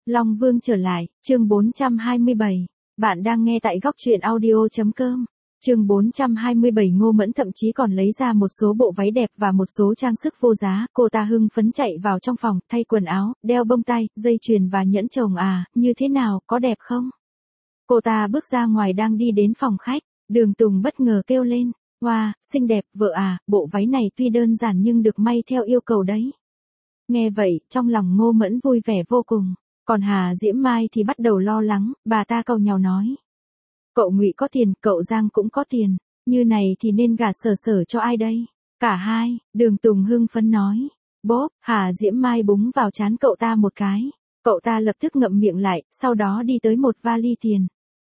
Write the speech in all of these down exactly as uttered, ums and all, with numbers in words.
Long Vương trở lại, chương bốn trăm hai mươi bảy. Bạn đang nghe tại góc truyện audio.com. Chương bốn trăm hai mươi bảy. Ngô Mẫn thậm chí còn lấy ra một số bộ váy đẹp và một số trang sức vô giá, cô ta hưng phấn chạy vào trong phòng, thay quần áo, đeo bông tai, dây chuyền và nhẫn chồng à, như thế nào, có đẹp không? Cô ta bước ra ngoài đang đi đến phòng khách, Đường Tùng bất ngờ kêu lên, wow, xinh đẹp, vợ à, bộ váy này tuy đơn giản nhưng được may theo yêu cầu đấy. Nghe vậy, trong lòng Ngô Mẫn vui vẻ vô cùng, còn Hà Diễm Mai thì bắt đầu lo lắng, bà ta càu nhàu nói. Cậu Ngụy có tiền, cậu Giang cũng có tiền, như này thì nên gả Sở Sở cho ai đây? Cả hai, Đường Tùng hưng phấn nói. Bốp, Hà Diễm Mai búng vào trán cậu ta một cái. Cậu ta lập tức ngậm miệng lại, sau đó đi tới một vali tiền.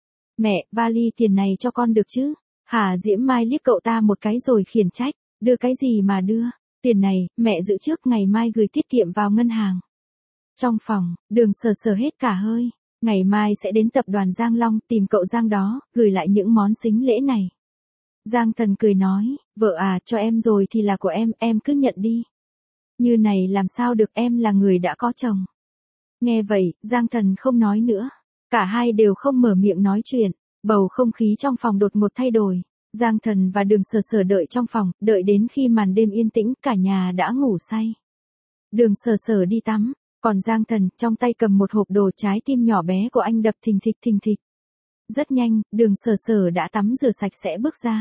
Mẹ, vali tiền này cho con được chứ? Hà Diễm Mai liếc cậu ta một cái rồi khiển trách, đưa cái gì mà đưa, tiền này, mẹ giữ trước ngày mai gửi tiết kiệm vào ngân hàng. Trong phòng, Đường Sở Sở hết cả hơi, ngày mai sẽ đến tập đoàn Giang Long tìm cậu Giang đó, gửi lại những món sính lễ này. Giang Thần cười nói, vợ à, cho em rồi thì là của em, em cứ nhận đi. Như này làm sao được, em là người đã có chồng. Nghe vậy, Giang Thần không nói nữa. Cả hai đều không mở miệng nói chuyện, bầu không khí trong phòng đột ngột thay đổi. Giang Thần và Đường Sở Sở đợi trong phòng, đợi đến khi màn đêm yên tĩnh, cả nhà đã ngủ say. Đường Sở Sở đi tắm, còn Giang Thần trong tay cầm một hộp đồ, trái tim nhỏ bé của anh đập thình thịch thình thịch. Rất nhanh, Đường Sở Sở đã tắm rửa sạch sẽ bước ra.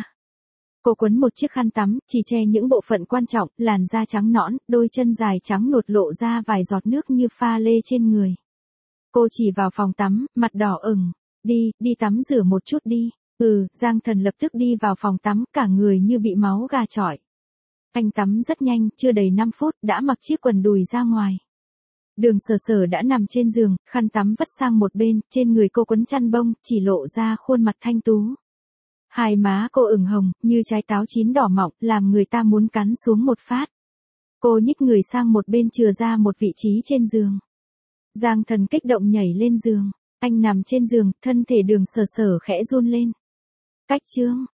Cô quấn một chiếc khăn tắm, chỉ che những bộ phận quan trọng, làn da trắng nõn, đôi chân dài trắng nuột lộ ra vài giọt nước như pha lê trên người. Cô chỉ vào phòng tắm, mặt đỏ ửng, đi, đi tắm rửa một chút đi. Ừ, Giang Thần lập tức đi vào phòng tắm, cả người như bị máu gà chọi. Anh tắm rất nhanh, chưa đầy năm phút, đã mặc chiếc quần đùi ra ngoài. Đường Sở Sở đã nằm trên giường, khăn tắm vất sang một bên, trên người cô quấn chăn bông, chỉ lộ ra khuôn mặt thanh tú. Hai má cô ửng hồng, như trái táo chín đỏ mọng, làm người ta muốn cắn xuống một phát. Cô nhích người sang một bên, chừa ra một vị trí trên giường. Giang Thần kích động nhảy lên giường, anh nằm trên giường, thân thể Đường Sở Sở khẽ run lên. Cách chương,